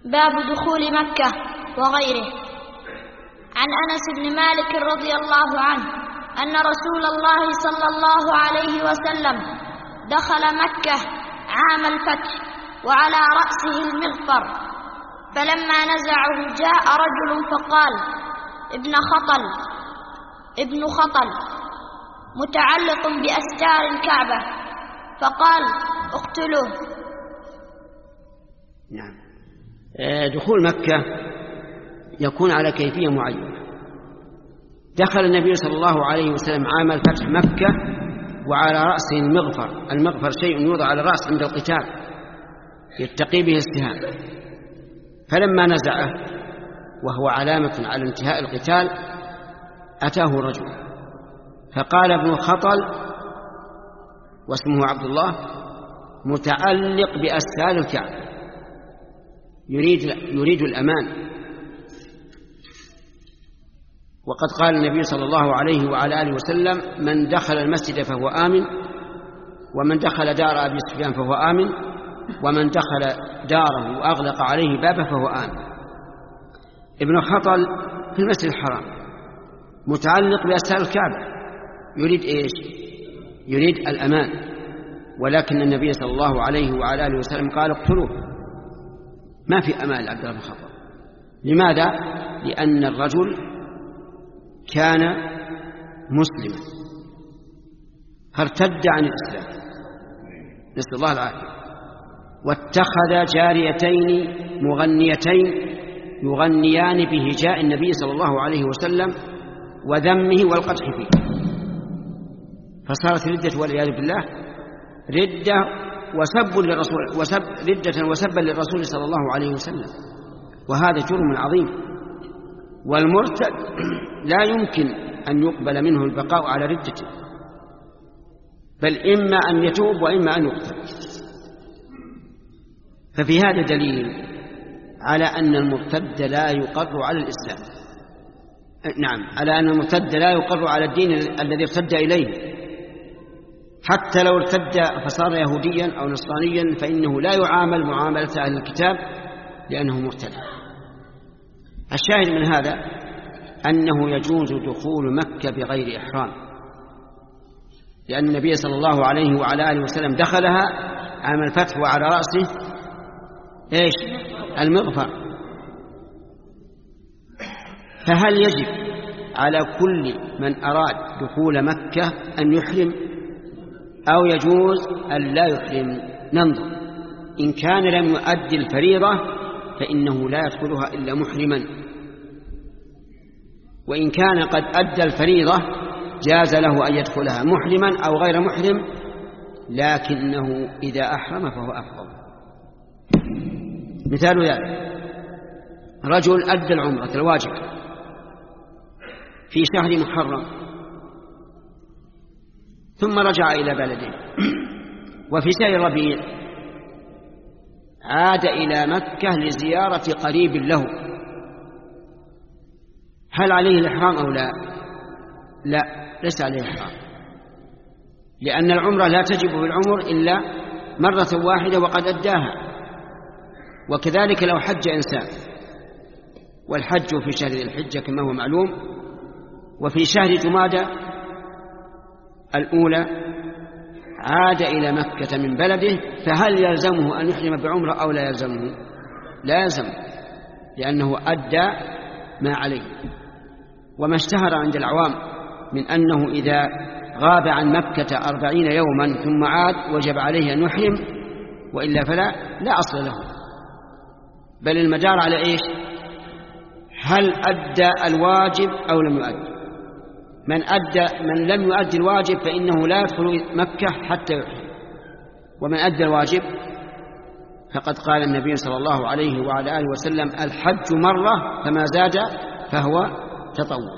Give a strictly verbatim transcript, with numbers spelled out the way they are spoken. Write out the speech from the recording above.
باب دخول مكة وغيره. عن أنس بن مالك رضي الله عنه أن رسول الله صلى الله عليه وسلم دخل مكة عام الفتح وعلى رأسه المغفر، فلما نزعه جاء رجل فقال: ابن خطل ابن خطل متعلق بأستار الكعبة، فقال: اقتلوه. نعم. دخول مكة يكون على كيفية معينة. دخل النبي صلى الله عليه وسلم عام الفتح مكة وعلى رأسه المغفر. المغفر شيء يوضع على الرأس عند القتال يتقي به السهام، فلما نزعه وهو علامة على انتهاء القتال أتاه رجل فقال: ابن خطل، واسمه عبد الله، متعلق بأستار الكعبة، يريد يريد الأمان. وقد قال النبي صلى الله عليه وعلى آله وسلم: من دخل المسجد فهو آمن، ومن دخل دار أبي سفيان فهو آمن، ومن دخل داره وأغلق عليه بابه فهو آمن. ابن خطل في المسجد الحرام متعلق بأستار الكعبة، يريد إيش؟ يريد الأمان. ولكن النبي صلى الله عليه وعلى آله وسلم قال: اقتلوه. ما في أمان عبد الله بن خطل. لماذا؟ لأن الرجل كان مسلما فارتد عن الإسلام، نسأل الله العافية، واتخذ جاريتين مغنيتين يغنيان بهجاء النبي صلى الله عليه وسلم وذمه والقدح فيه، فصارت ردة والعياذ بالله ردة وسب للرسول وسب ردة وسبا للرسول صلى الله عليه وسلم، وهذا جرم عظيم. والمرتد لا يمكن أن يقبل منه البقاء على ردته، بل إما أن يتوب وإما أن يقتل. ففي هذا دليل على أن المرتد لا يقر على الإسلام. نعم، على أن المرتد لا يقر على الدين الذي ارتد إليه، حتى لو ارتد فصار يهوديا أو نصرانيا فإنه لا يعامل معاملة أهل الكتاب لأنه مرتد. الشاهد من هذا أنه يجوز دخول مكة بغير إحرام، لأن النبي صلى الله عليه وعلى آله وسلم دخلها عام الفتح وعلى رأسه إيش؟ المغفر. فهل يجب على كل من أراد دخول مكة أن يحرم أو يجوز أن لا يحرم؟ ننظر. إن كان لم يؤدي الفريضة فإنه لا يدخلها إلا محرما، وإن كان قد أدى الفريضة جاز له أن يدخلها محرما أو غير محرم، لكنه إذا أحرم فهو أفضل. مثال ذلك: رجل أدى العمرة الواجب في شهر محرم ثم رجع إلى بلده، وفي شهر ربيع عاد إلى مكة لزيارة قريب له، هل عليه الإحرام أو لا؟ لا، ليس عليه الإحرام، لأن العمرة لا تجب بالعمر إلا مرة واحدة وقد أداها. وكذلك لو حج إنسان، والحج في شهر الحجة كما هو معلوم، وفي شهر جمادى الأولى عاد إلى مكة من بلده، فهل يلزمه أن يحرم بعمرة أو لا يلزمه؟ لا يلزمه، لأنه أدى ما عليه. وما اشتهر عند العوام من أنه إذا غاب عن مكة أربعين يوما ثم عاد وجب عليه أن يحرم، وإلا فلا لا أصل له، بل المدار على إيش؟ هل أدى الواجب أو لم يؤدي؟ من أدى من لم يؤدي الواجب فإنه لا يدخل مكة حتى يحرم، ومن أدى الواجب فقد قال النبي صلى الله عليه وعلى آله وسلم: الحج مرة فما زاد فهو تطوع.